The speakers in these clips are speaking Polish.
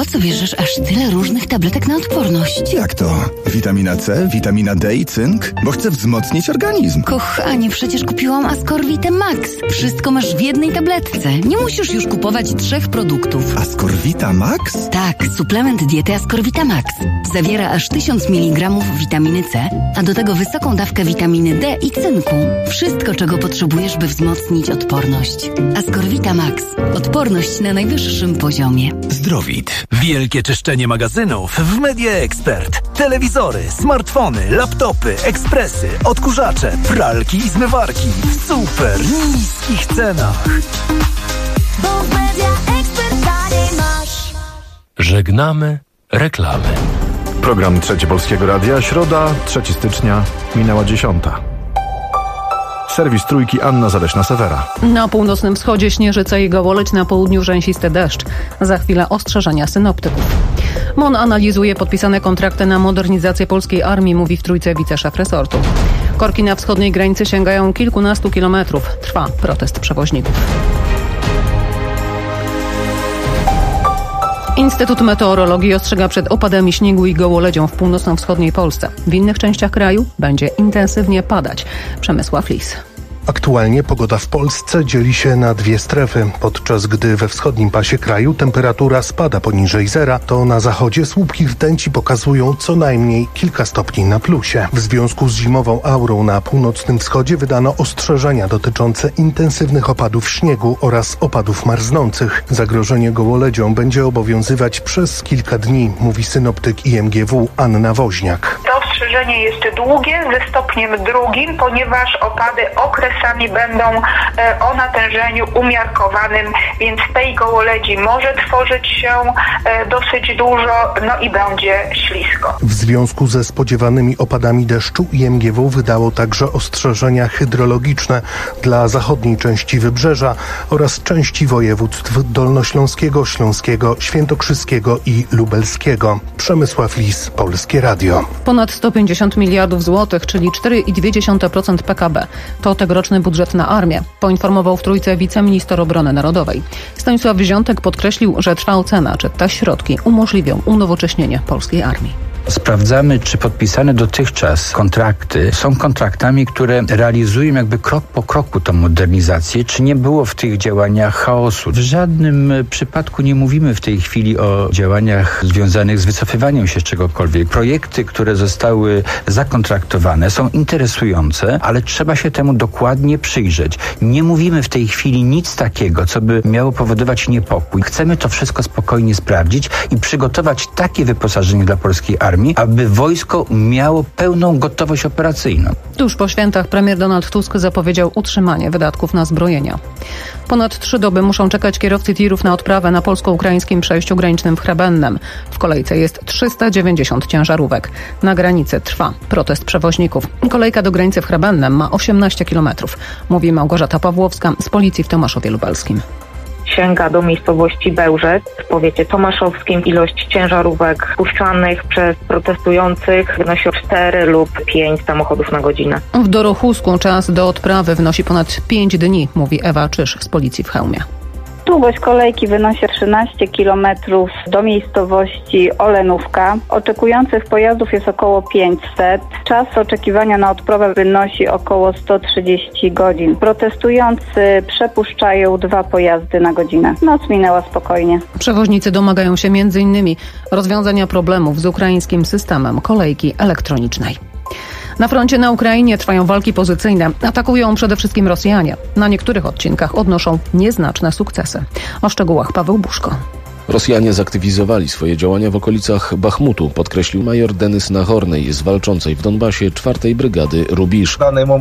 po co bierzesz aż tyle różnych tabletek na odporność? Jak to? Witamina C, witamina D i cynk? Bo chcę wzmocnić organizm. Kochanie, przecież kupiłam Ascorvite Max. Wszystko masz w jednej tabletce. Nie musisz już kupować 3 produktów. Ascorvita Max? Tak, suplement diety Ascorvita Max. Zawiera aż 1000 mg witaminy C, a do tego wysoką dawkę witaminy D i cynku. Wszystko, czego potrzebujesz, by wzmocnić odporność. Ascorvita Max. Odporność na najwyższym poziomie. Zdrowit. Wielkie czyszczenie magazynów w Media Expert. Telewizory, smartfony, laptopy, ekspresy, odkurzacze, pralki i zmywarki w super niskich cenach. Bo w Media Expert taniej masz. Żegnamy reklamy. Program Trzeci Polskiego Radia, środa, 3 stycznia, minęła 10. Serwis Trójki, Anna Zaleśna-Sewera. Na północnym wschodzie śnieżyca i gołoleć, na południu rzęsisty deszcz. Za chwilę ostrzeżenia synoptyków. MON analizuje podpisane kontrakty na modernizację polskiej armii, mówi w Trójce wiceszef resortu. Korki na wschodniej granicy sięgają kilkunastu kilometrów. Trwa protest przewoźników. Instytut Meteorologii ostrzega przed opadami śniegu i gołoledzią w północno-wschodniej Polsce. W innych częściach kraju będzie intensywnie padać. Przemysław Lis. Aktualnie pogoda w Polsce dzieli się na 2 strefy. Podczas gdy we wschodnim pasie kraju temperatura spada poniżej zera, to na zachodzie słupki rtęci pokazują co najmniej kilka stopni na plusie. W związku z zimową aurą na północnym wschodzie wydano ostrzeżenia dotyczące intensywnych opadów śniegu oraz opadów marznących. Zagrożenie gołoledzią będzie obowiązywać przez kilka dni, mówi synoptyk IMGW Anna Woźniak. To ostrzeżenie jest długie, ze stopniem 2, ponieważ opady okresami będą o natężeniu umiarkowanym, więc tej gołoledzi może tworzyć się dosyć dużo, no i będzie ślisko. W związku ze spodziewanymi opadami deszczu IMGW wydało także ostrzeżenia hydrologiczne dla zachodniej części Wybrzeża oraz części województw dolnośląskiego, śląskiego, świętokrzyskiego i lubelskiego. Przemysław Lis, Polskie Radio. Ponad 150 miliardów złotych, czyli 4,2% PKB. To tegoroczny budżet na armię, poinformował w Trójce wiceminister obrony narodowej. Stanisław Wziątek podkreślił, że trwa ocena, czy te środki umożliwią unowocześnienie polskiej armii. Sprawdzamy, czy podpisane dotychczas kontrakty są kontraktami, które realizują jakby krok po kroku tą modernizację, czy nie było w tych działaniach chaosu. W żadnym przypadku nie mówimy w tej chwili o działaniach związanych z wycofywaniem się z czegokolwiek. Projekty, które zostały zakontraktowane, są interesujące, ale trzeba się temu dokładnie przyjrzeć. Nie mówimy w tej chwili nic takiego, co by miało powodować niepokój. Chcemy to wszystko spokojnie sprawdzić i przygotować takie wyposażenie dla polskiej armii, aby wojsko miało pełną gotowość operacyjną. Tuż po świętach premier Donald Tusk zapowiedział utrzymanie wydatków na zbrojenia. Ponad 3 doby muszą czekać kierowcy tirów na odprawę na polsko-ukraińskim przejściu granicznym w Hrebennem. W kolejce jest 390 ciężarówek. Na granicy trwa protest przewoźników. Kolejka do granicy w Hrebennem ma 18 kilometrów, mówi Małgorzata Pawłowska z policji w Tomaszowie Lubelskim. Sięga do miejscowości Bełżec w powiecie tomaszowskim. Ilość ciężarówek puszczanych przez protestujących wynosi 4 lub 5 samochodów na godzinę. W Dorochusku czas do odprawy wynosi ponad 5 dni, mówi Ewa Czysz z policji w Chełmie. Długość kolejki wynosi 13 km do miejscowości Olenówka. Oczekujących pojazdów jest około 500. Czas oczekiwania na odprawę wynosi około 130 godzin. Protestujący przepuszczają 2 pojazdy na godzinę. Noc minęła spokojnie. Przewoźnicy domagają się m.in. rozwiązania problemów z ukraińskim systemem kolejki elektronicznej. Na froncie na Ukrainie trwają walki pozycyjne. Atakują przede wszystkim Rosjanie. Na niektórych odcinkach odnoszą nieznaczne sukcesy. O szczegółach Paweł Buszko. Rosjanie zaktywizowali swoje działania w okolicach Bachmutu, podkreślił major Denys Nahornej z walczącej w Donbasie 4. Brygady Rubisz.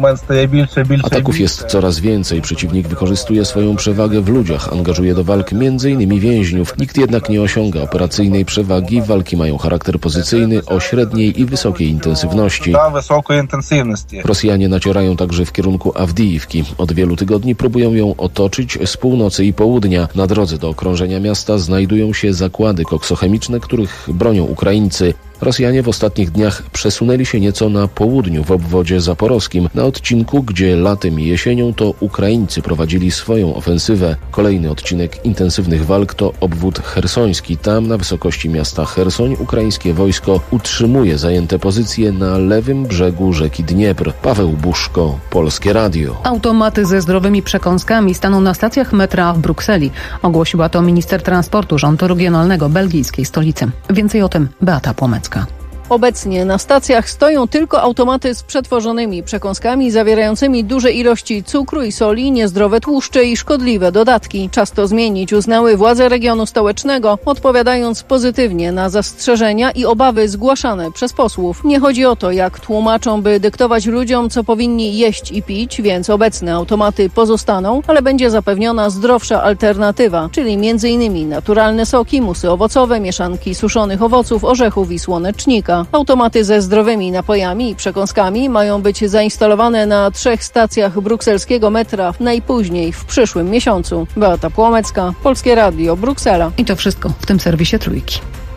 Ataków jest coraz więcej. Przeciwnik wykorzystuje swoją przewagę w ludziach, angażuje do walk m.in. więźniów. Nikt jednak nie osiąga operacyjnej przewagi. Walki mają charakter pozycyjny o średniej i wysokiej intensywności. Rosjanie nacierają także w kierunku Awdijiwki. Od wielu tygodni próbują ją otoczyć z północy i południa. Na drodze do okrążenia miasta znajdują się zakłady koksochemiczne, których bronią Ukraińcy. Rosjanie w ostatnich dniach przesunęli się nieco na południu w obwodzie zaporowskim, na odcinku, gdzie latem i jesienią to Ukraińcy prowadzili swoją ofensywę. Kolejny odcinek intensywnych walk to obwód chersoński. Tam na wysokości miasta Chersoń ukraińskie wojsko utrzymuje zajęte pozycje na lewym brzegu rzeki Dniepr. Paweł Buszko, Polskie Radio. Automaty ze zdrowymi przekąskami staną na stacjach metra w Brukseli. Ogłosiła to minister transportu rządu regionalnego belgijskiej stolicy. Więcej o tym Beata Płomecka. Obecnie na stacjach stoją tylko automaty z przetworzonymi przekąskami zawierającymi duże ilości cukru i soli, niezdrowe tłuszcze i szkodliwe dodatki. Czas to zmienić, uznały władze regionu stołecznego, odpowiadając pozytywnie na zastrzeżenia i obawy zgłaszane przez posłów. Nie chodzi o to, jak tłumaczą, by dyktować ludziom, co powinni jeść i pić, więc obecne automaty pozostaną, ale będzie zapewniona zdrowsza alternatywa, czyli m.in. naturalne soki, musy owocowe, mieszanki suszonych owoców, orzechów i słonecznika. Automaty ze zdrowymi napojami i przekąskami mają być zainstalowane na 3 stacjach brukselskiego metra najpóźniej w przyszłym miesiącu. Beata Płomecka, Polskie Radio, Bruksela. I to wszystko w tym serwisie Trójki.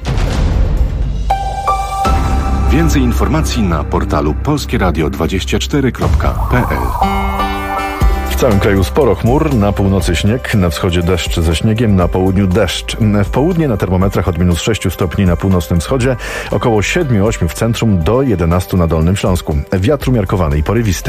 Więcej informacji na portalu polskieradio24.pl. W całym kraju sporo chmur, na północy śnieg, na wschodzie deszcz ze śniegiem, na południu deszcz. W południe na termometrach od -6 stopni na północnym wschodzie, około 7-8 w centrum do 11 na Dolnym Śląsku. Wiatr umiarkowany i porywisty.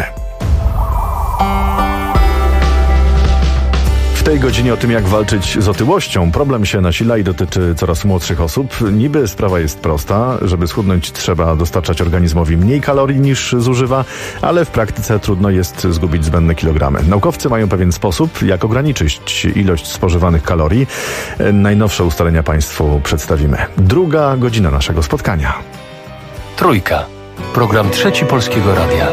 W tej godzinie o tym, jak walczyć z otyłością. Problem się nasila i dotyczy coraz młodszych osób. Niby sprawa jest prosta. Żeby schudnąć, trzeba dostarczać organizmowi mniej kalorii niż zużywa, ale w praktyce trudno jest zgubić zbędne kilogramy. Naukowcy mają pewien sposób, jak ograniczyć ilość spożywanych kalorii. Najnowsze ustalenia Państwu przedstawimy. Druga godzina naszego spotkania. Trójka. Program Trzeci Polskiego Radia.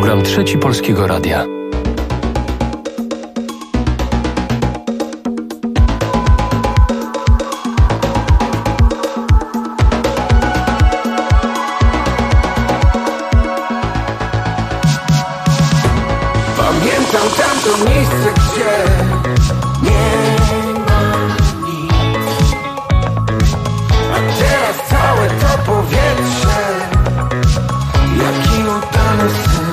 Program Trzeci Polskiego Radia. Pamiętam tamto miejsce, gdzie nie ma nic, a teraz całe to powietrze, jaki udany sen.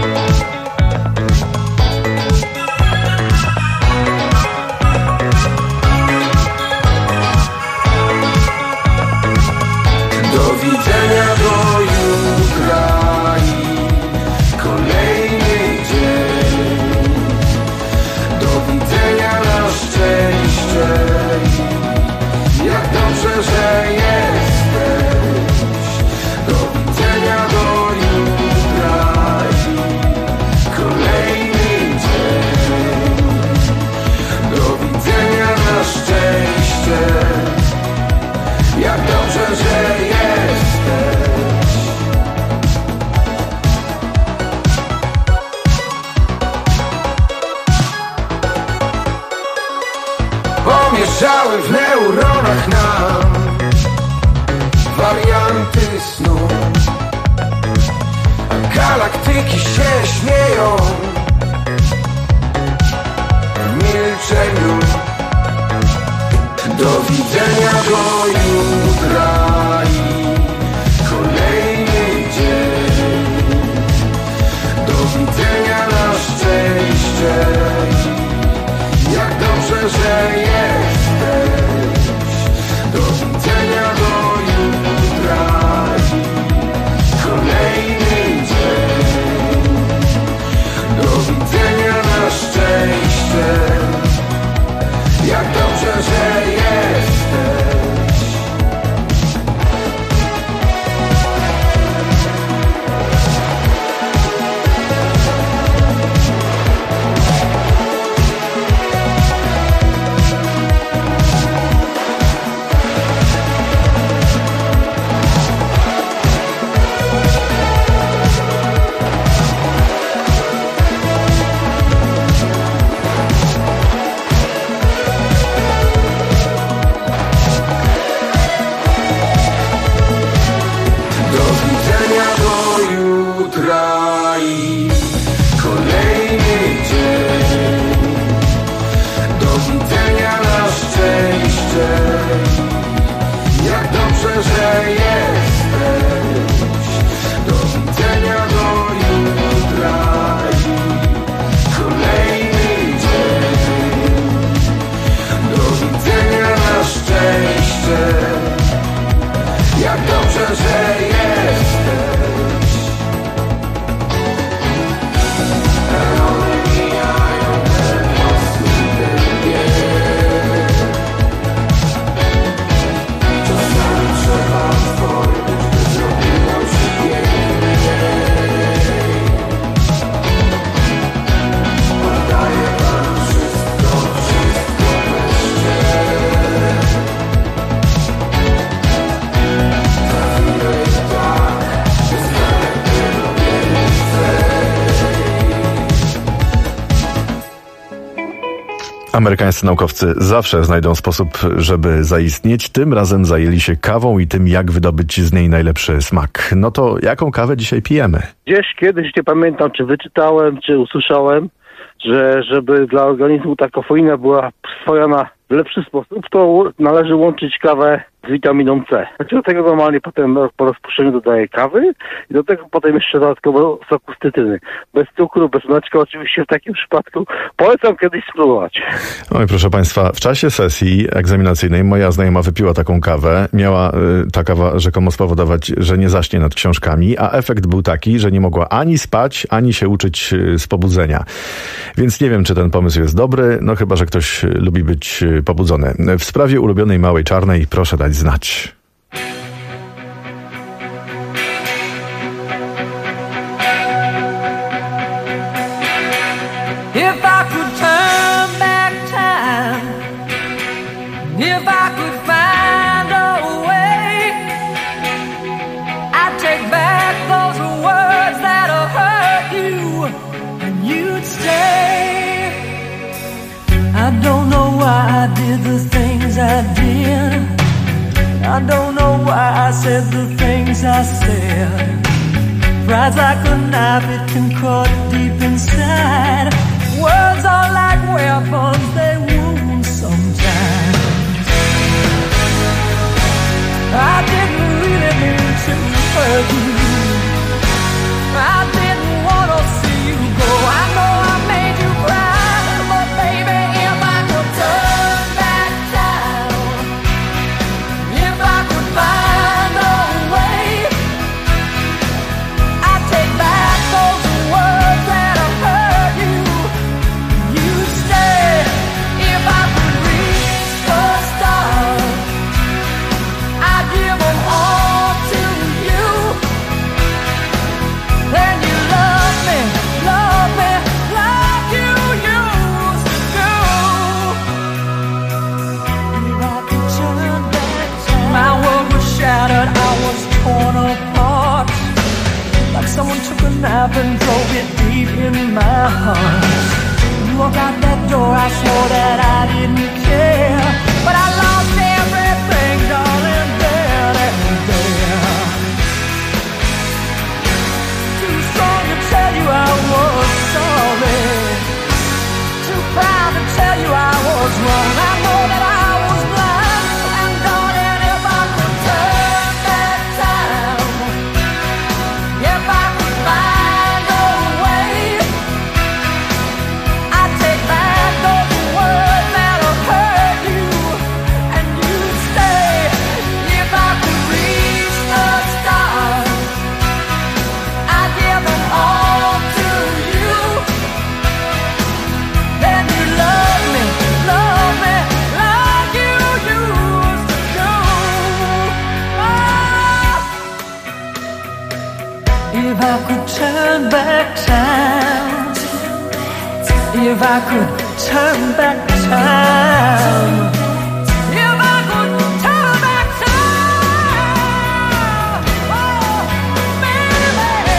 Do widzenia do jutra i kolejny dzień. Do widzenia na szczęście. Jak dobrze, że jesteś. Do widzenia do jutra i kolejny dzień. Do widzenia na szczęście. Jak dobrze, że jesteś. Pomieszały w neuronach nam warianty snu, a galaktyki się śmieją w milczeniu. Do widzenia do jutra i kolejny dzień. Do widzenia na szczęście. Jak dobrze, że jesteś. Do widzenia do jutra i kolejny dzień. Do widzenia na szczęście. Jak dobrze, że jesteś. Amerykańscy naukowcy zawsze znajdą sposób, żeby zaistnieć. Tym razem zajęli się kawą i tym, jak wydobyć z niej najlepszy smak. No to jaką kawę dzisiaj pijemy? Gdzieś kiedyś, nie pamiętam, czy wyczytałem, czy usłyszałem, że żeby dla organizmu ta kofeina była przyswojona w lepszy sposób, to należy łączyć kawę z witaminą C. Znaczy do tego normalnie potem po rozpuszczeniu dodaję kawy i do tego potem jeszcze dodatkowo soku z cytryny. Bez cukru, bez mleczka oczywiście w takim przypadku. Polecam kiedyś spróbować. Oj, proszę Państwa, w czasie sesji egzaminacyjnej moja znajoma wypiła taką kawę. Miała ta kawa rzekomo spowodować, że nie zaśnie nad książkami, a efekt był taki, że nie mogła ani spać, ani się uczyć z pobudzenia. Więc nie wiem, czy ten pomysł jest dobry, no chyba, że ktoś lubi być pobudzony. W sprawie ulubionej małej czarnej proszę dać znać. If I could turn back time, if I could find a way, I'd take back those words that'll hurt you. don't know why I did the things I did. I don't know why I said the things I said. Pride's like a knife, it can cut deep inside. Words are like weapons, they wound sometimes. I didn't really mean to hurt you. I didn't want to see you go. I know I made you cry, but baby, if I could turn back time, if I could find a way, I'd take back those words that have hurt you. You'd stay if I could reach the stars. I'd give them all to you. Then you love me like you used to do. If I could turn back time. My world was shattered, I was torn apart. Like someone took a knife and drove it deep in my heart. You walked out that door, I swore that I didn't care. But I lost everything, darling, there and there. Too strong to tell you I was sorry. Too proud to tell you I was wrong. I know that I was blind. And darling, if I could turn back time, if I could find a way, I'd take back those words that have hurt you. And you'd stay if I could reach the stars. I'd give them all to you. Then you love me like you used to do. If I could turn back time, if I could turn back time, if I could turn back time, oh, baby.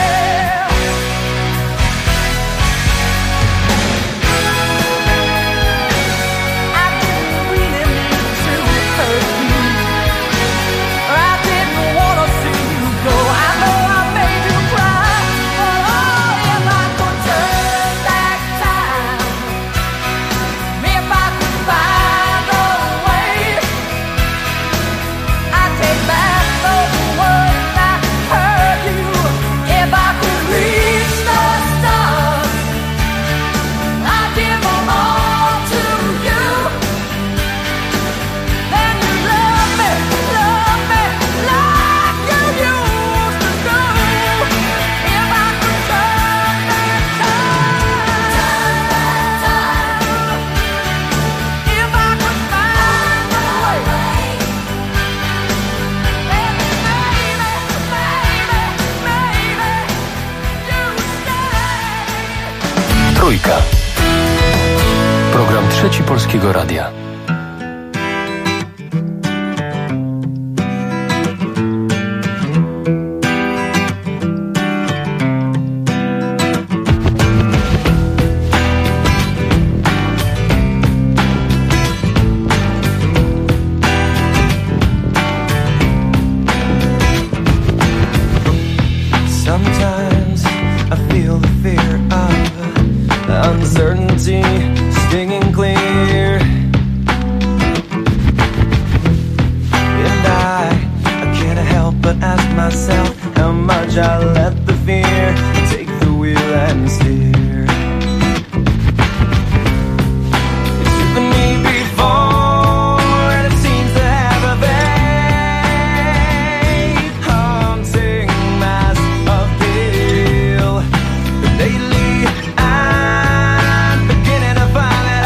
I didn't really mean to hurt you. I didn't want to see you go. I know I made you cry, but oh, if I could turn back time, if I could find a way, I'd take back those words that hurt you. If I could reach the stars, I'd give them all to you. Then you love me like you used to do. If I could turn back time, if I could find a way, baby, you stay. Trójka. Program Trzeci Polskiego Radia. Sometimes I feel the fear of uncertainty stinging clear, and I can't help but ask myself how much I let the fear take the wheel and steer. It's driven me before, and it seems to have a vague haunting mass of appeal. But lately I'm beginning to find that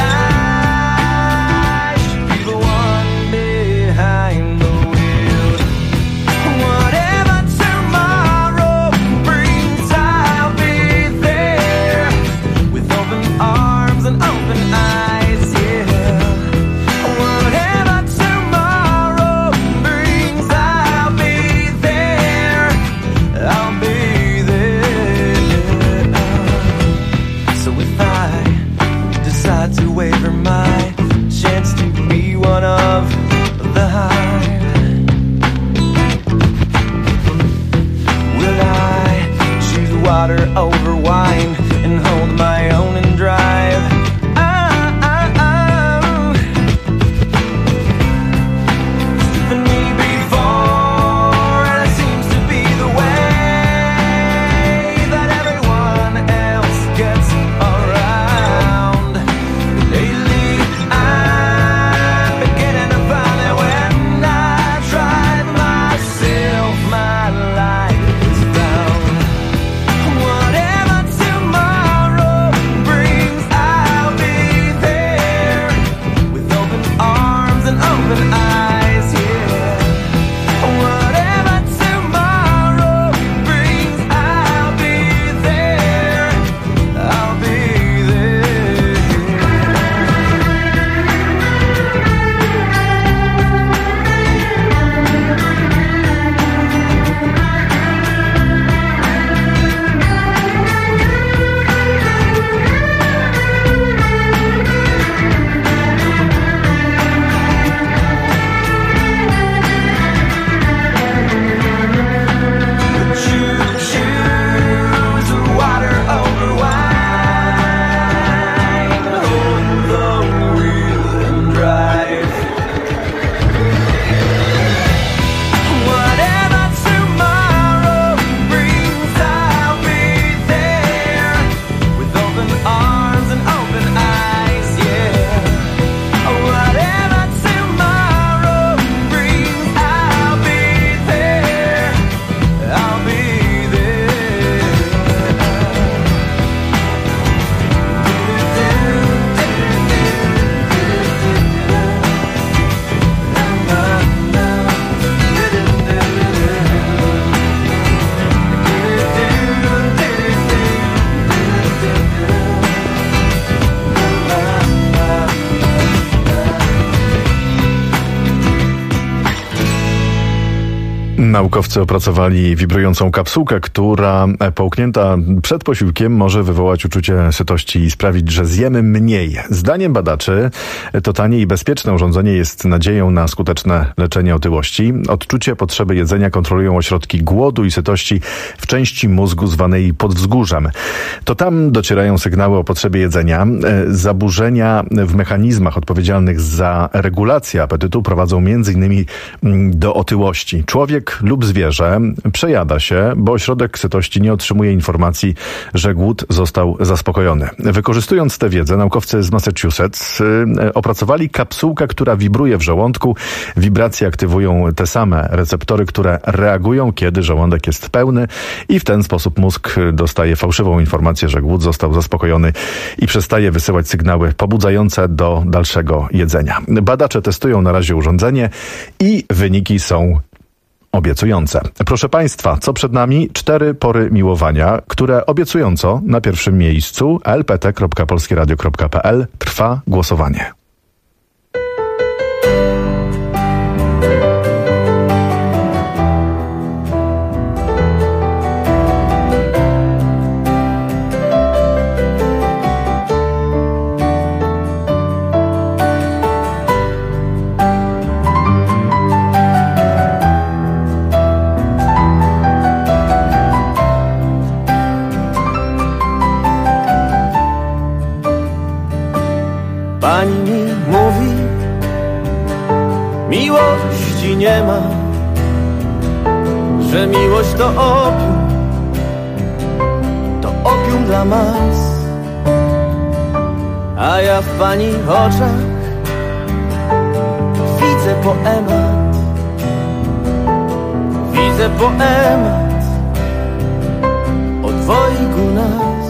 I should be the one behind the wheel. Whatever tomorrow brings, I'll be there with open arms and open eyes, yeah. Whatever tomorrow brings, I'll be there. I'll be there. So if I decide to waver my one of the hive. Will I choose water over wine and hold my own and drive? Sleeping me before, and it seems to be the way that everyone else gets around. Lately I'm beginning to find that when I drive myself, my life is down. Whatever tomorrow brings, I'll be there with open arms and open eyes, yeah. Whatever tomorrow brings, I'll be there. I'll be there. Choose water over wine, hold the wheel and drive. Whatever tomorrow brings, I'll be there with open arms and open eyes, yeah. Whatever tomorrow brings, I'll be there. I'll be Naukowcy opracowali wibrującą kapsułkę, która połknięta przed posiłkiem może wywołać uczucie sytości i sprawić, że zjemy mniej. Zdaniem badaczy to tanie i bezpieczne urządzenie jest nadzieją na skuteczne leczenie otyłości. Odczucie potrzeby jedzenia kontrolują ośrodki głodu i sytości w części mózgu zwanej podwzgórzem. To tam docierają sygnały o potrzebie jedzenia. Zaburzenia w mechanizmach odpowiedzialnych za regulację apetytu prowadzą m.in. do otyłości. Człowiek lub zwierzę przejada się, bo ośrodek sytości nie otrzymuje informacji, że głód został zaspokojony. Wykorzystując tę wiedzę, naukowcy z Massachusetts opracowali kapsułkę, która wibruje w żołądku. Wibracje aktywują te same receptory, które reagują, kiedy żołądek jest pełny i w ten sposób mózg dostaje fałszywą informację, że głód został zaspokojony i przestaje wysyłać sygnały pobudzające do dalszego jedzenia. Badacze testują na razie urządzenie i wyniki są obiecujące. Proszę Państwa, co przed nami? 4 pory miłowania, które obiecująco na pierwszym miejscu. lpt.polskieradio.pl trwa głosowanie. Pani mi mówi, miłości nie ma, że miłość to opium dla mas. A ja w pani oczach widzę poemat o dwojgu nas.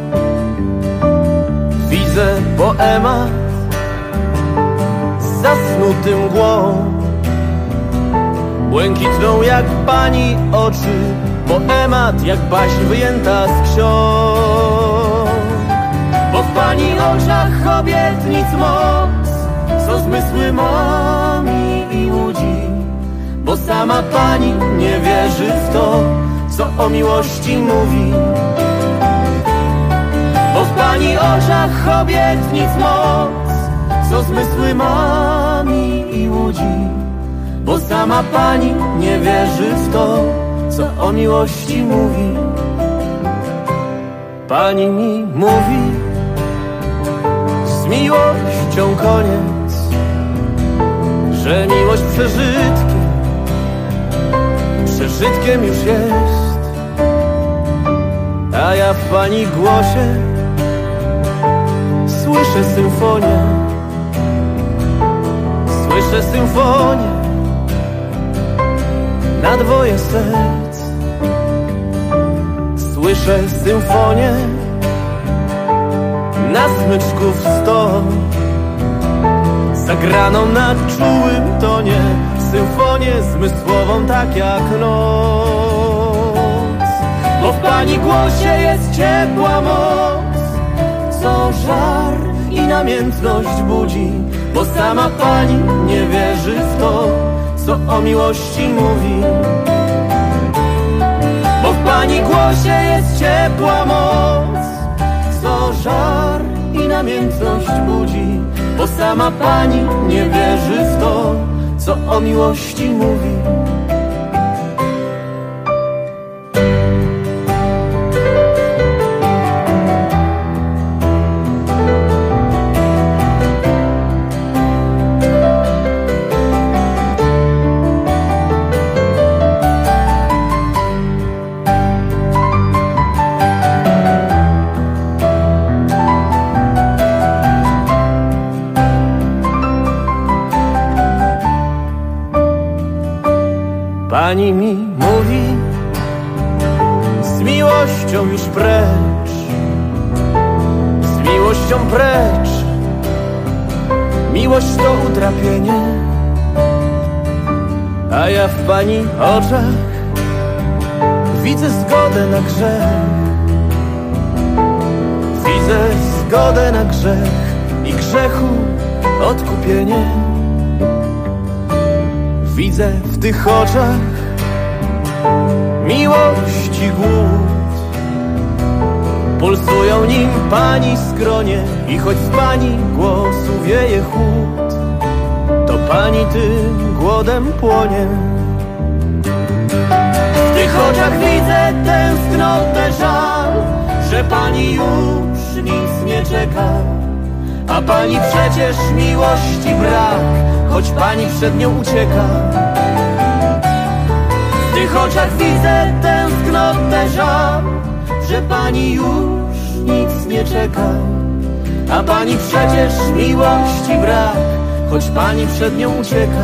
Widzę poemat z zasnutym mgłą, błękitną jak pani oczy, poemat jak baśń wyjęta z ksiąg. Bo w pani oczach obietnic moc, co zmysły momi i łudzi. Bo sama pani nie wierzy w to, co o miłości mówi. Bo w pani oczach obietnic moc, co zmysły momi mi i łudzi, bo sama pani nie wierzy w to, co o miłości mówi. Pani mi mówi, z miłością koniec, że miłość przeżytkiem już jest. A ja w pani głosie słyszę symfonię na dwoje serc. Słyszę symfonię na smyczków 100, zagraną na czułym tonie, symfonię zmysłową tak jak noc. Bo w pani głosie jest ciepła moc, co żar i namiętność budzi, bo sama pani nie wierzy w to, co o miłości mówi. Bo w pani głosie jest ciepła moc, co żar i namiętność budzi, bo sama pani nie wierzy w to, co o miłości mówi. Pani mi mówi, z miłością już precz, z miłością precz. Miłość to utrapienie, a ja w pani oczach widzę zgodę na grzech. Widzę zgodę na grzech i grzechu odkupienie. Widzę w tych oczach miłości głód, pulsują nim pani skronie i choć z pani głosu wieje chłód, to pani tym głodem płonie. W tych oczach widzę tęsknotę, żal, że pani już nic nie czeka, a pani przecież miłości brak, choć pani przed nią ucieka. W tych oczach widzę tęsknotę, żal, że pani już nic nie czeka, a pani przecież miłości brak, choć pani przed nią ucieka.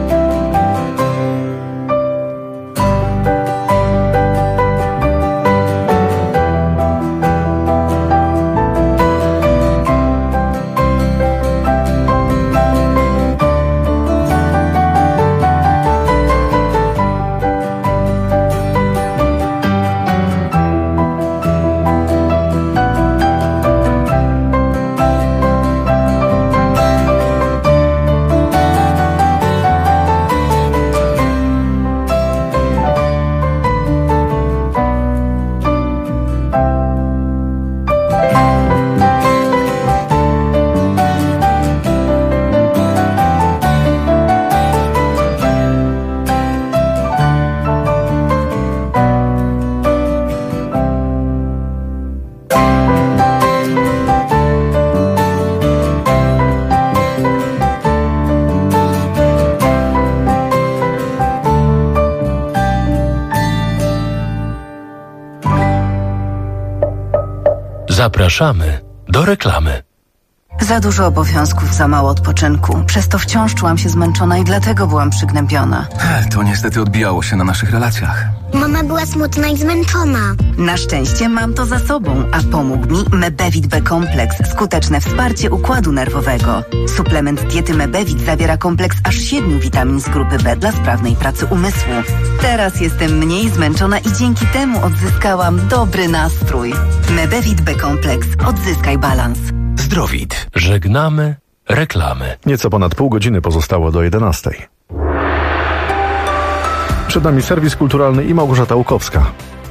Zapraszamy do reklamy. Za dużo obowiązków, za mało odpoczynku. Przez to wciąż czułam się zmęczona i dlatego byłam przygnębiona. To niestety odbijało się na naszych relacjach. Mama była smutna i zmęczona. Na szczęście mam to za sobą, a pomógł mi Mebevit B-kompleks. Skuteczne wsparcie układu nerwowego. Suplement diety Mebevit zawiera kompleks aż 7 witamin z grupy B dla sprawnej pracy umysłu. Teraz jestem mniej zmęczona i dzięki temu odzyskałam dobry nastrój. Mebevit B-kompleks. Odzyskaj balans. Zdrowit. Żegnamy reklamy. Nieco ponad pół godziny pozostało do 11. Przed nami serwis kulturalny i Małgorzata Łukowska.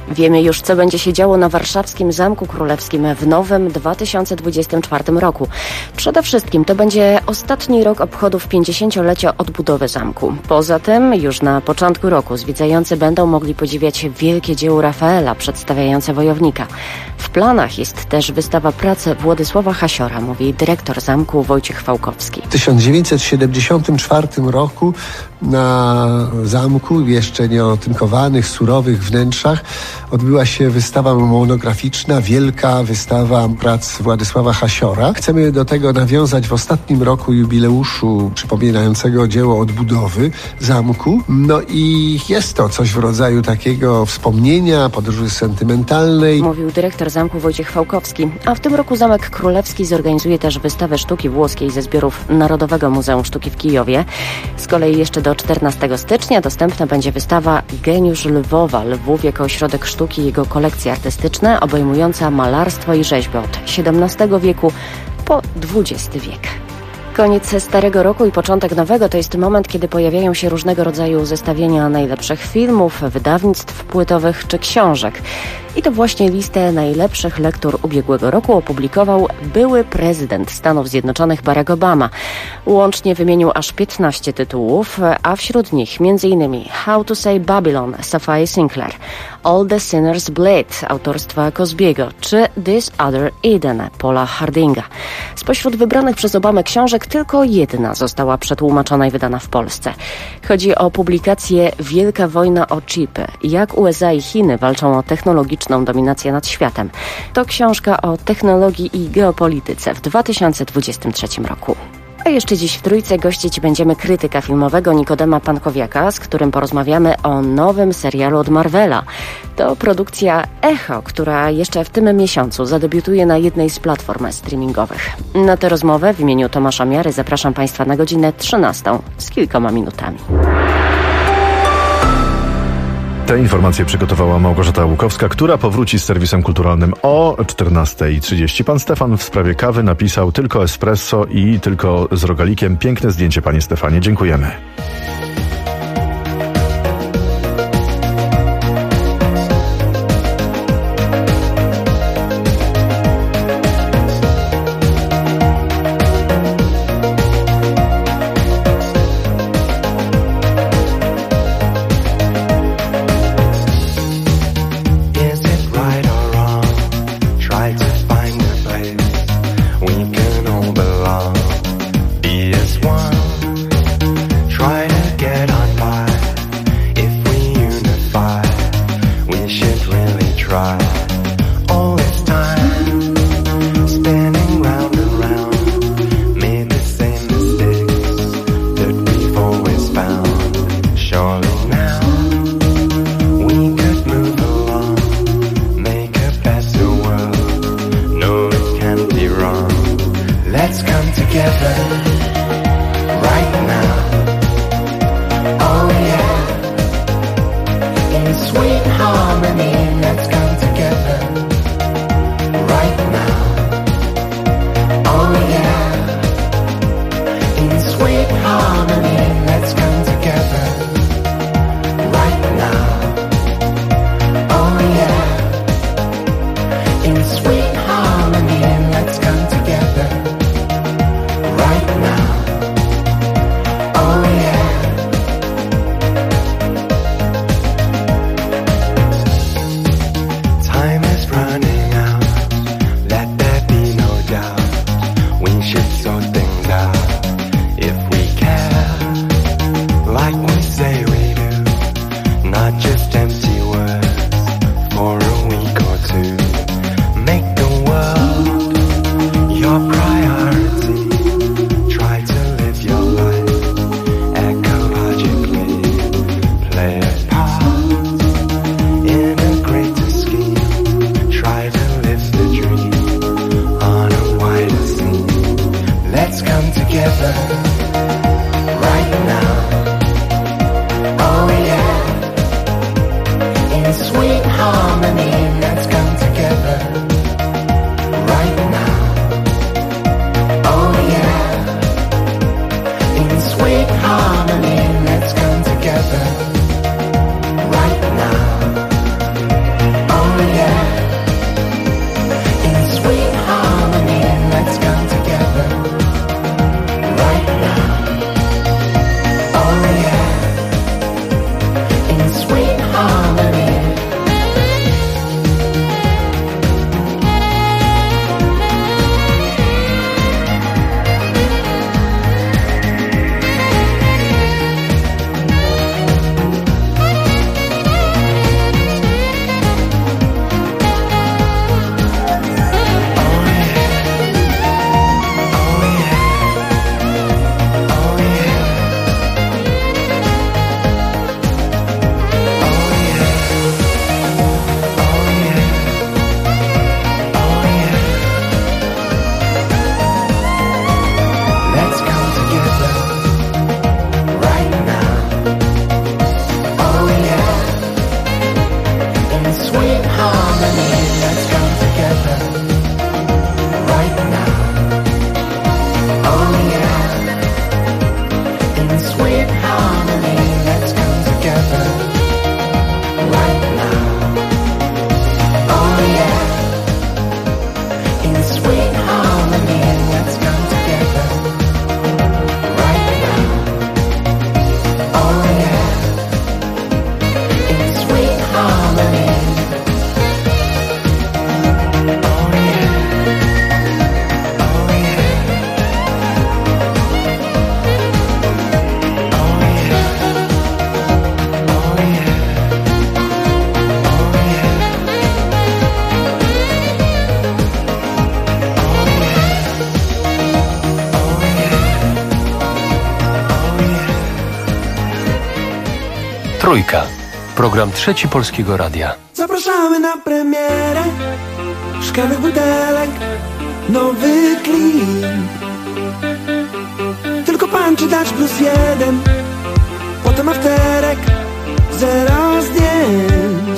Wiemy już, co będzie się działo na warszawskim Zamku Królewskim w nowym 2024 roku. Przede wszystkim to będzie ostatni rok obchodów 50-lecia odbudowy zamku. Poza tym już na początku roku zwiedzający będą mogli podziwiać wielkie dzieło Rafaela przedstawiające wojownika. W planach jest też wystawa pracy Władysława Hasiora, mówi dyrektor zamku Wojciech Fałkowski. W 1974 roku na zamku, jeszcze nieotynkowanych, surowych wnętrzach, odbyła się wystawa monograficzna, wielka wystawa prac Władysława Hasiora. Chcemy do tego nawiązać w ostatnim roku jubileuszu przypominającego dzieło odbudowy zamku. No i jest to coś w rodzaju takiego wspomnienia, podróży sentymentalnej. Mówił dyrektor zamku Wojciech Fałkowski. A w tym roku Zamek Królewski zorganizuje też wystawę sztuki włoskiej ze zbiorów Narodowego Muzeum Sztuki w Kijowie. Z kolei jeszcze do 14 stycznia dostępna będzie wystawa Geniusz Lwowa, Lwów jako ośrodek sztuki i jego kolekcje artystyczne obejmująca malarstwo i rzeźbę od XVII wieku po XX wiek. Koniec starego roku i początek nowego to jest moment, kiedy pojawiają się różnego rodzaju zestawienia najlepszych filmów, wydawnictw płytowych czy książek. I to właśnie listę najlepszych lektur ubiegłego roku opublikował były prezydent Stanów Zjednoczonych Barack Obama. Łącznie wymienił aż 15 tytułów, a wśród nich m.in. How to Say Babylon Sophia Sinclair, All the Sinners Bleed autorstwa Cosby'ego czy This Other Eden Paula Hardinga. Spośród wybranych przez Obamę książek tylko jedna została przetłumaczona i wydana w Polsce. Chodzi o publikację Wielka wojna o chipy. Jak USA i Chiny walczą o technologiczną dominację nad światem. To książka o technologii i geopolityce w 2023 roku. A jeszcze dziś w Trójce gościć będziemy krytyka filmowego Nikodema Pankowiaka, z którym porozmawiamy o nowym serialu od Marvela. To produkcja Echo, która jeszcze w tym miesiącu zadebiutuje na jednej z platform streamingowych. Na tę rozmowę w imieniu Tomasza Miary zapraszam Państwa na godzinę 13 z kilkoma minutami. Te informacje przygotowała Małgorzata Łukowska, która powróci z serwisem kulturalnym o 14:30. Pan Stefan w sprawie kawy napisał tylko espresso i tylko z rogalikiem. Piękne zdjęcie, panie Stefanie. Dziękujemy. Trójka. Program Trzeci Polskiego Radia. Zapraszamy na premierę szklanych butelek, nowy klip. Tylko pan czy dać +1, potem afterek, 0 zdjęć.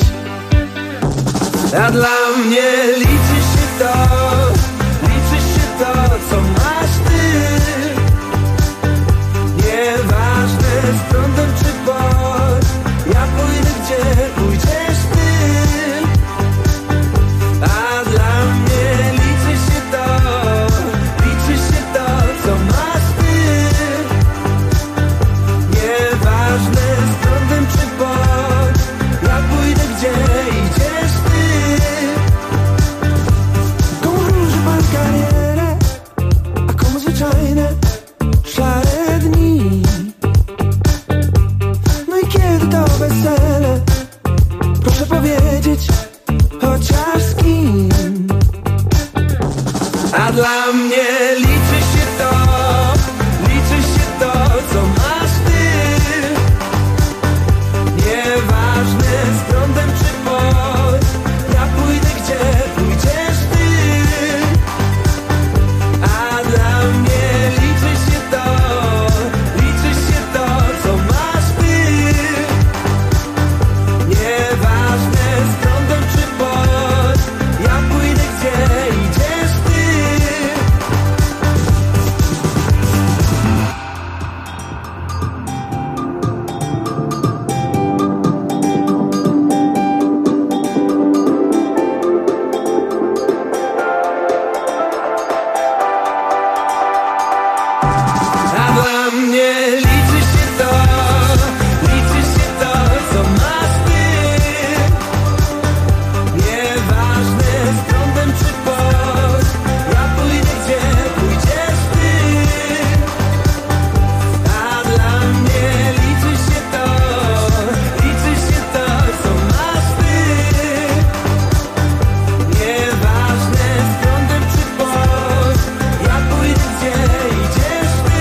A dla mnie liczy się to, co masz ty. Nieważne z prądem czy pod, ja pójdę gdzie pójdziesz ty. A dla mnie liczy się to, co masz ty. Nieważne z prądem czy pod, ja pójdę gdzie idziesz ty. Komu róży pan karierę, a komu zwyczajne szare dni. No i kiedy to wesele, proszę powiedzieć chociaż z kim. A dla mnie liczy się to, co masz ty. Nieważne z prądem czy pod, ja pójdę gdzie pójdziesz ty. A dla mnie liczy się to, co masz ty. Nieważne z prądem czy pod, ja pójdę gdzie idziesz ty. A dla mnie liczy się to, co masz ty. Nieważne z prądem czy pod, ja pójdę gdzie pójdziesz ty. A dla mnie liczy się to, co masz ty. Nieważne z prądem czy pod, ja pójdę gdzie idziesz ty.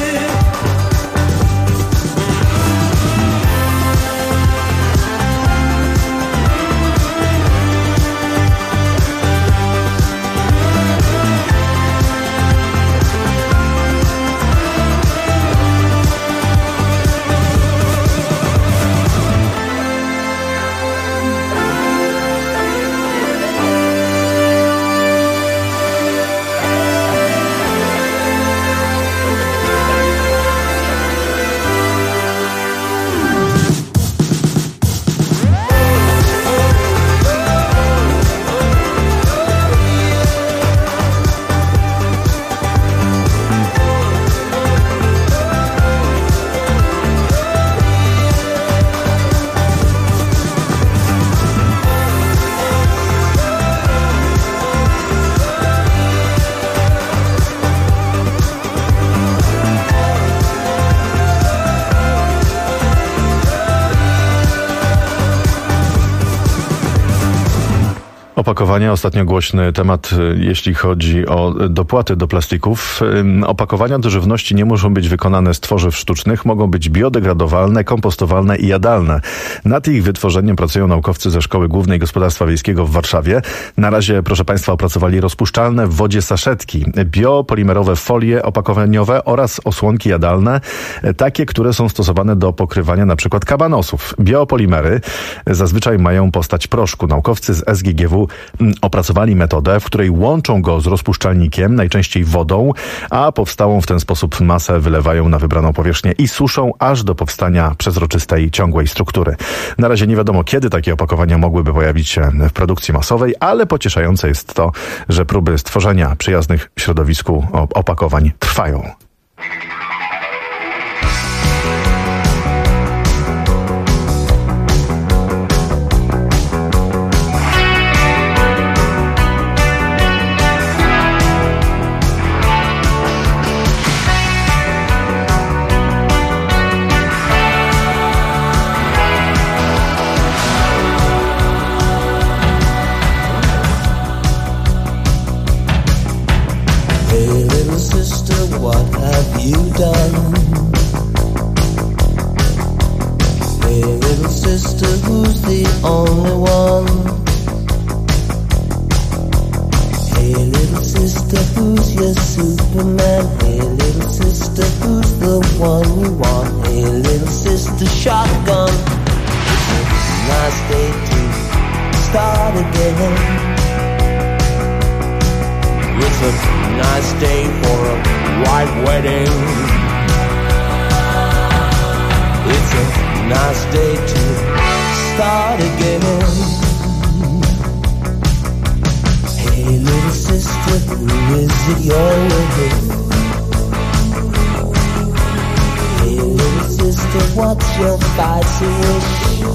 Opakowania, ostatnio głośny temat, jeśli chodzi o dopłaty do plastików. Opakowania do żywności nie muszą być wykonane z tworzyw sztucznych, mogą być biodegradowalne, kompostowalne i jadalne. Nad ich wytworzeniem pracują naukowcy ze Szkoły Głównej Gospodarstwa Wiejskiego w Warszawie. Na razie, proszę Państwa, opracowali rozpuszczalne w wodzie saszetki, biopolimerowe folie opakowaniowe oraz osłonki jadalne, takie, które są stosowane do pokrywania na przykład kabanosów. Biopolimery zazwyczaj mają postać proszku. Naukowcy z SGGW opracowali metodę, w której łączą go z rozpuszczalnikiem, najczęściej wodą, a powstałą w ten sposób masę wylewają na wybraną powierzchnię i suszą aż do powstania przezroczystej, ciągłej struktury. Na razie nie wiadomo, kiedy takie opakowania mogłyby pojawić się w produkcji masowej, ale pocieszające jest to, że próby stworzenia przyjaznych środowisku opakowań trwają. What have you done? Hey, little sister, who's the only one? Hey little sister, who's your Superman? Hey little sister, who's the one you want? Hey little sister, shotgun. It's a nice day to start again. It's a nice day for a white wedding. It's a nice day to start again. Hey little sister, who is it you're with? Hey little sister, what's your fancy wish?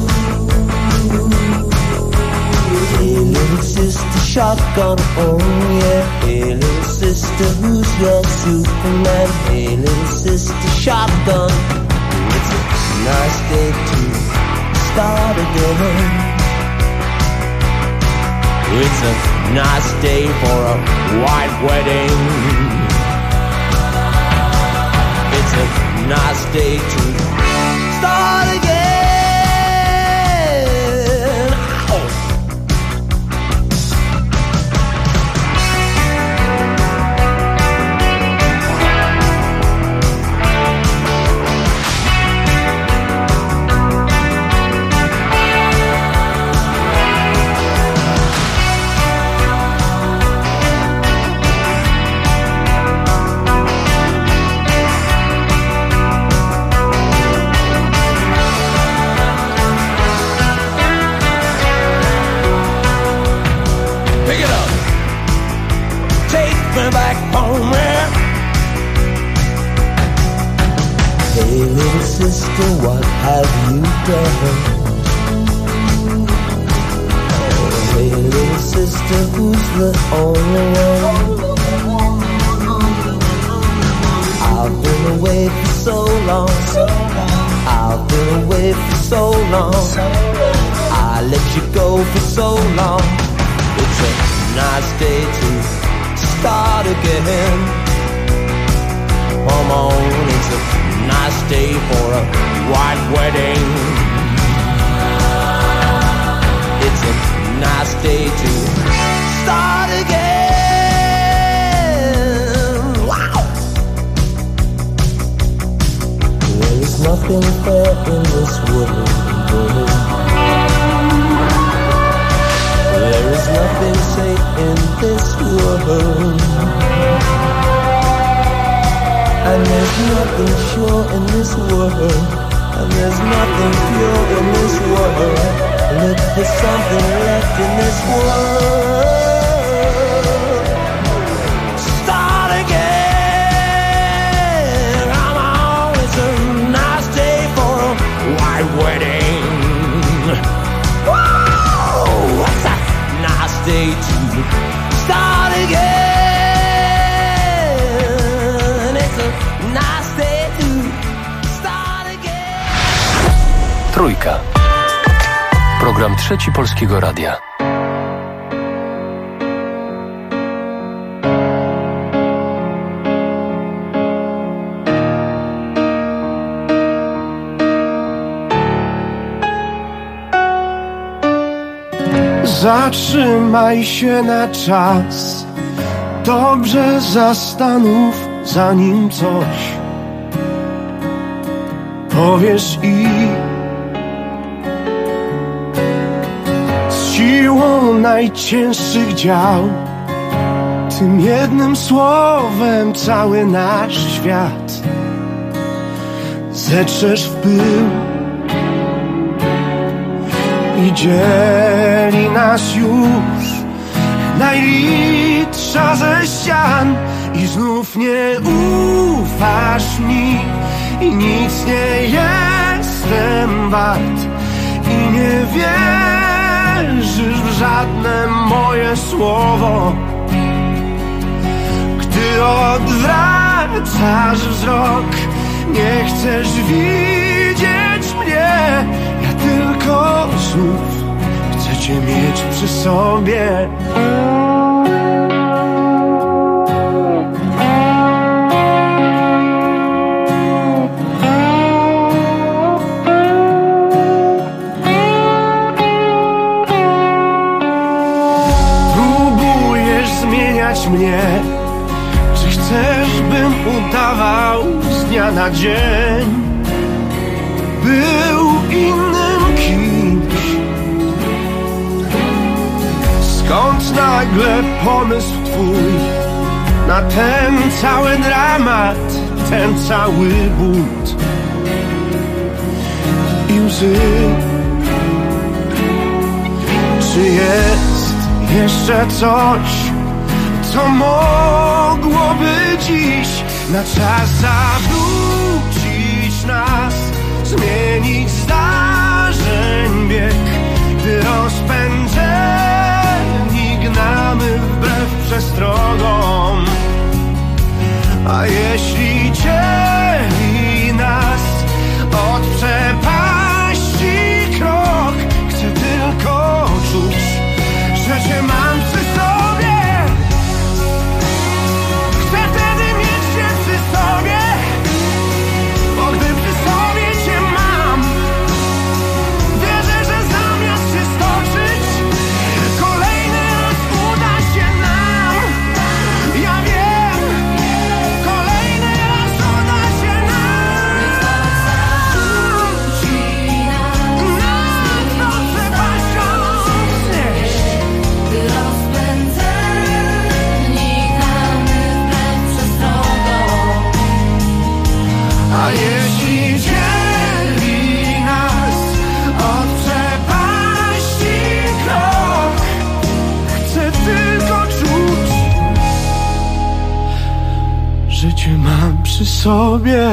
Hey little sister, shotgun, oh yeah. Hey little sister, who's your Superman? Hey little sister, shotgun. It's a nice day to start again. It's a nice day for a white wedding. It's a nice day to start again. Back home, man. Hey little sister, what have you done? Oh, hey little sister, who's the only one? I've been away for so long. I've been away for so long. I let you go for so long. It's a nice day to start again. Come on, it's a nice day for a white wedding. It's a nice day to start again. Wow! There is nothing fair in this world. There is nothing safe in this world. And there's nothing sure in this world. And there's nothing pure in this world. Look for something left in this world. Start again. Come on, it's a nice day for a white wedding. Whoa, what's that? Nice day to start again. It's a nice day to start again. Trójka. Program Trzeci Polskiego Radia. Zatrzymaj się na czas, dobrze zastanów, zanim coś powiesz i z siłą najcięższych dział, tym jednym słowem cały nasz świat zetrzesz w pył. I dzieli nas już najlitsza ze ścian. I znów nie ufasz mi i nic nie jestem wart. I nie wierzysz w żadne moje słowo. Gdy odwracasz wzrok, nie chcesz widzieć mnie. Ja tylko znów chcę cię mieć przy sobie. dnia na dzień był innym kimś. Skąd nagle pomysł twój na ten cały dramat, ten cały bunt i łzy? Czy jest jeszcze coś, co mogłoby dziś na czas zawrócić nas, zmienić zdarzeń bieg, gdy rozpędzeni gnamy wbrew przestrogom? A jeśli dzieli nas od przepaści krok, chcę tylko czuć, że cię mam przy sobie. Chcę wtedy mieć cię przy sobie, bo gdy przy sobie cię mam, wierzę, że zamiast się stoczyć, kolejny raz uda się nam. Ja wiem, kolejny raz uda się nam. Nad przepaścią znieść. A jeśli dzieli nas od przepaści krok, chcę tylko czuć, że cię mam przy sobie.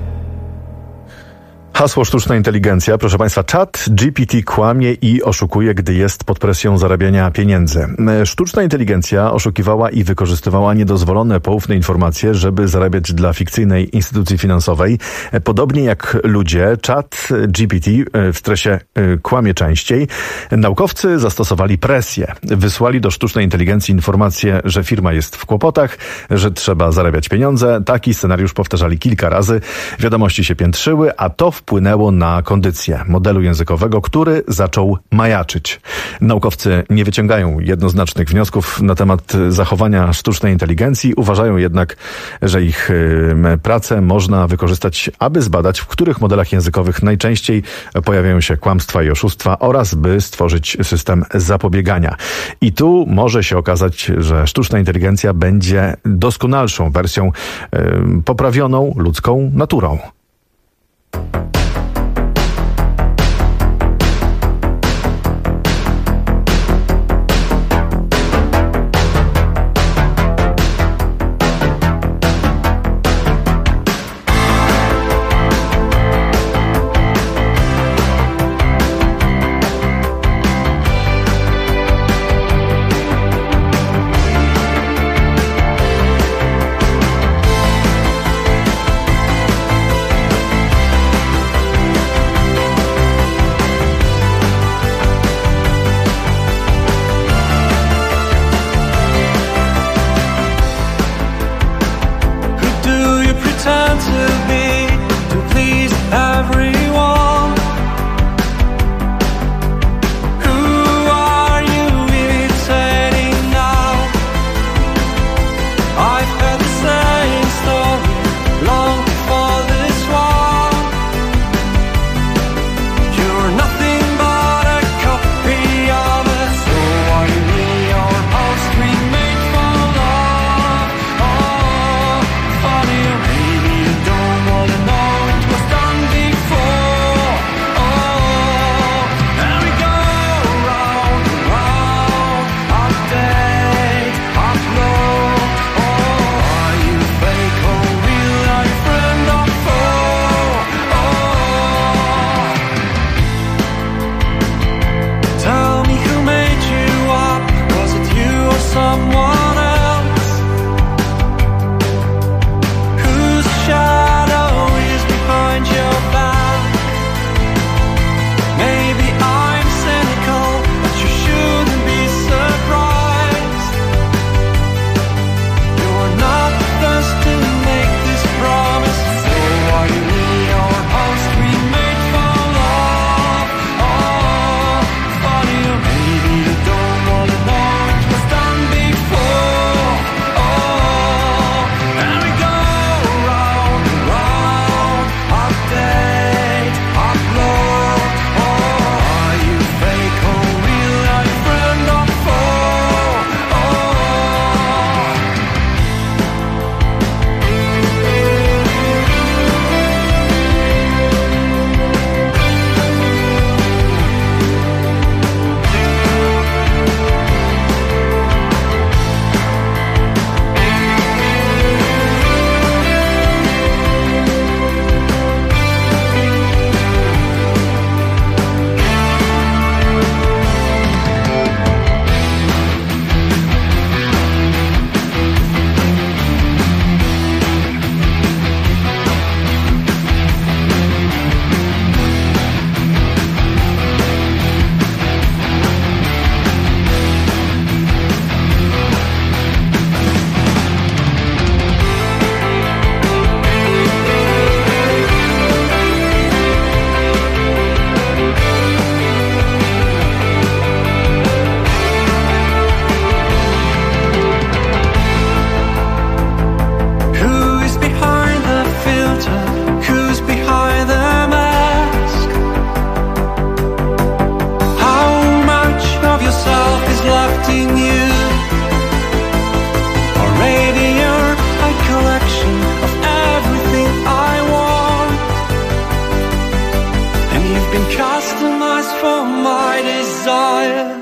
Hasło sztuczna inteligencja. Proszę Państwa, czat GPT kłamie i oszukuje, gdy jest pod presją zarabiania pieniędzy. Sztuczna inteligencja oszukiwała i wykorzystywała niedozwolone, poufne informacje, żeby zarabiać dla fikcyjnej instytucji finansowej. Podobnie jak ludzie, czat GPT w stresie kłamie częściej. Naukowcy zastosowali presję. Wysłali do sztucznej inteligencji informację, że firma jest w kłopotach, że trzeba zarabiać pieniądze. Taki scenariusz powtarzali kilka razy. Wiadomości się piętrzyły, a to wpłynęło na kondycję modelu językowego, który zaczął majaczyć. Naukowcy nie wyciągają jednoznacznych wniosków na temat zachowania sztucznej inteligencji. Uważają jednak, że ich pracę można wykorzystać, aby zbadać, w których modelach językowych najczęściej pojawiają się kłamstwa i oszustwa oraz by stworzyć system zapobiegania. I tu może się okazać, że sztuczna inteligencja będzie doskonalszą wersją poprawioną ludzką naturą.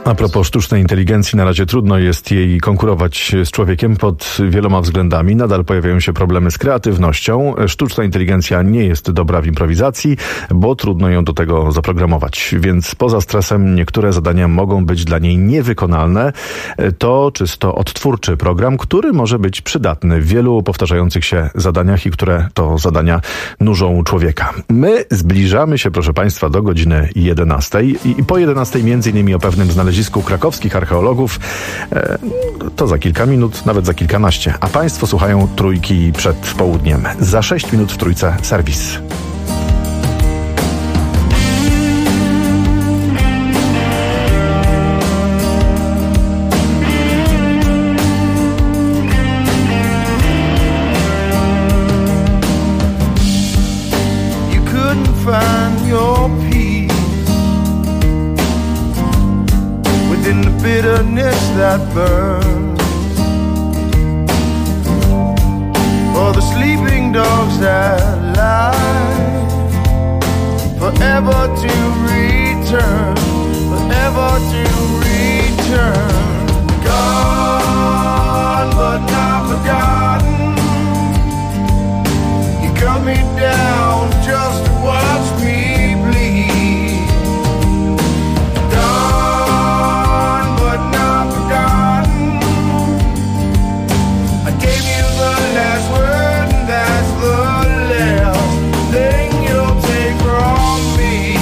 A propos sztucznej inteligencji, na razie trudno jest jej konkurować z człowiekiem pod wieloma względami. Nadal pojawiają się problemy z kreatywnością. Sztuczna inteligencja nie jest dobra w improwizacji, bo trudno ją do tego zaprogramować. Więc poza stresem niektóre zadania mogą być dla niej niewykonalne. To czysto odtwórczy program, który może być przydatny w wielu powtarzających się zadaniach i które to zadania nużą człowieka. My zbliżamy się, proszę Państwa, do godziny 11 i po 11 między innymi o pewnym znalezisku krakowskich archeologów. To za kilka minut, nawet za kilkanaście. A Państwo słuchają Trójki przed południem. Za 6 minut w Trójce serwis. Find your peace within the bitterness that burns, for the sleeping dogs that lie, forever to return, forever to return. Gone but not forgotten. You cut me down just to watch me bleed. Gone but not forgotten. I gave you the last word, and that's the last thing you'll take from me.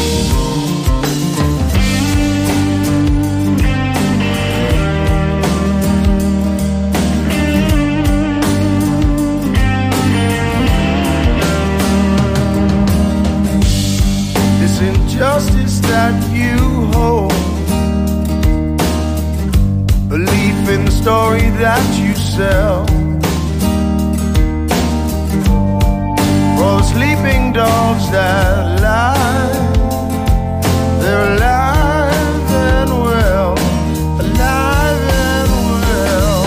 This injustice that you hold, belief in the story that you sell, for the sleeping dogs that lie, they're alive and well, alive and well.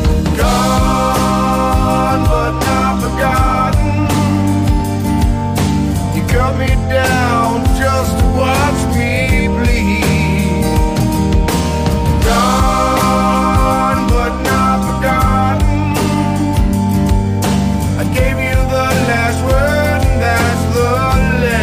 Gone but not forgotten. You cut me down just to watch me bleed. Gone but not forgotten. I gave you the last word, and that's the last.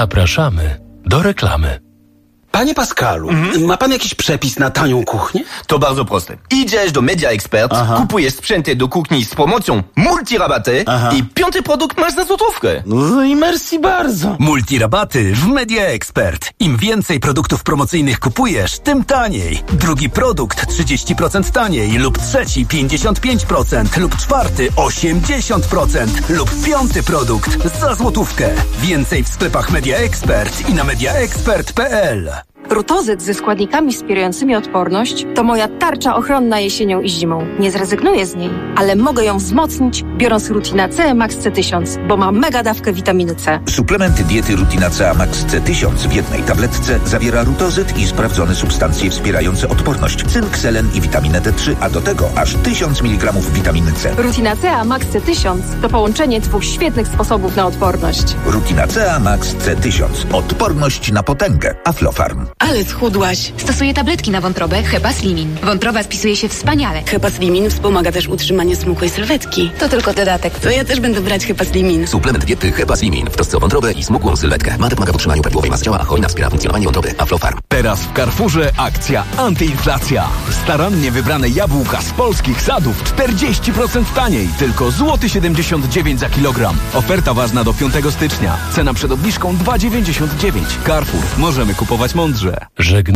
Zapraszamy do reklamy. Panie Pascalu, ma pan jakiś przepis na tanią kuchnię? To bardzo proste. Idziesz do Media Expert, kupujesz sprzęty do kuchni z promocją multirabaty i 5. produkt masz za złotówkę. No i merci bardzo. Multirabaty w Media Expert. Im więcej produktów promocyjnych kupujesz, tym taniej. Drugi produkt 30% taniej lub trzeci 55% lub czwarty 80% lub 5. produkt za złotówkę. Więcej w sklepach Media Expert i na mediaexpert.pl. Rutozyt ze składnikami wspierającymi odporność to moja tarcza ochronna jesienią i zimą. Nie zrezygnuję z niej, ale mogę ją wzmocnić, biorąc Rutina C Max C1000, bo ma mega dawkę witaminy C. Suplement diety Rutina C Max C1000 w jednej tabletce zawiera rutozyt i sprawdzone substancje wspierające odporność, cynk, selen i witaminę D3, a do tego aż 1000 mg witaminy C. Rutina C Max C1000 to połączenie 2 świetnych sposobów na odporność. Rutina C Max C1000. Odporność na potęgę. Aflofarm. Ale schudłaś. Stosuję tabletki na wątrobę Hepaslimin. Wątroba spisuje się wspaniale. Hepaslimin wspomaga też utrzymanie smukłej sylwetki. To tylko dodatek. To ja też będę brać Hepaslimin. Suplement diety Hepaslimin w trosce o wątrobę i smukłą sylwetkę. Ma pomaga w utrzymaniu prawidłowej masy ciała, a hojna wspiera funkcjonowanie wątroby. Aflofarm. Teraz w Carrefourze akcja antyinflacja. Starannie wybrane jabłka z polskich sadów 40% taniej. Tylko złoty 79 za kilogram. Oferta ważna do 5 stycznia. Cena przed obniżką 2,99. Carrefour. Możemy kupować mądrze.